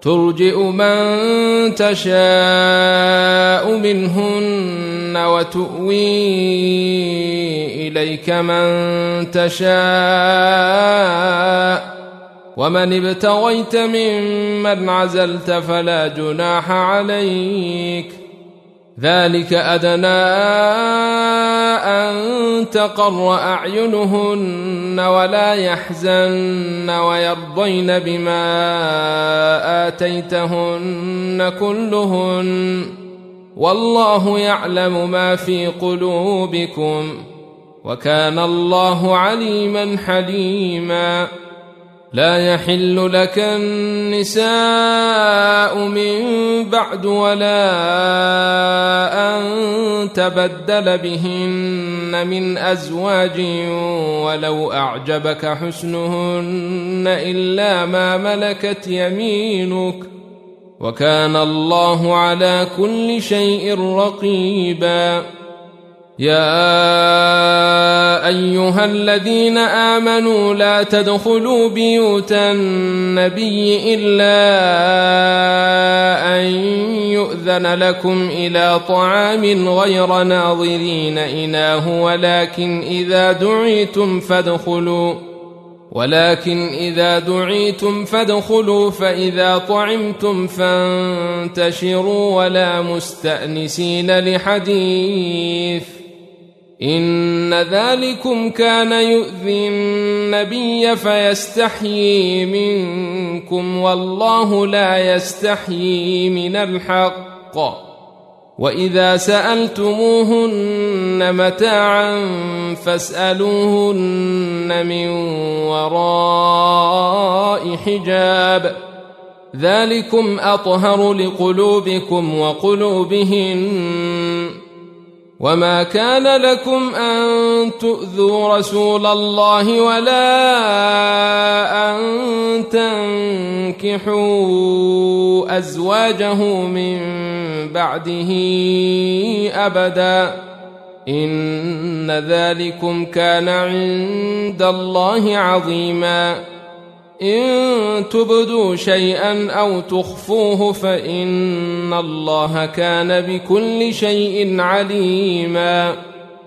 ترجئ من تشاء منهن وتؤوي إليك من تشاء ومن ابتغيت ممن عزلت فلا جناح عليك ذلك أدنى أن تقر أعينهن ولا يحزن ويرضين بما آتيتهن كلهن والله يعلم ما في قلوبكم وكان الله عليما حليما لا يحل لك النساء من بعد ولا أن تبدل بهن من أزواج ولو أعجبك حسنهن إلا ما ملكت يمينك وكان الله على كل شيء رقيبا يا أيها الذين آمنوا لا تدخلوا بيوت النبي إلا أن يؤذن لكم إلى طعام غير ناظرين إناه ولكن إذا دعيتم فادخلوا فإذا طعمتم فانتشروا ولا مستأنسين لحديث إن ذلكم كان يؤذي النبي فيستحيي منكم والله لا يستحيي من الحق وإذا سألتموهن متاعا فاسألوهن من وراء حجاب ذلكم أطهر لقلوبكم وقلوبهن وما كان لكم أن تؤذوا رسول الله ولا أن تنكحوا أزواجه من بعده أبدا إن ذلكم كان عند الله عظيما إن تبدوا شيئا أو تخفوه فإن الله كان بكل شيء عليما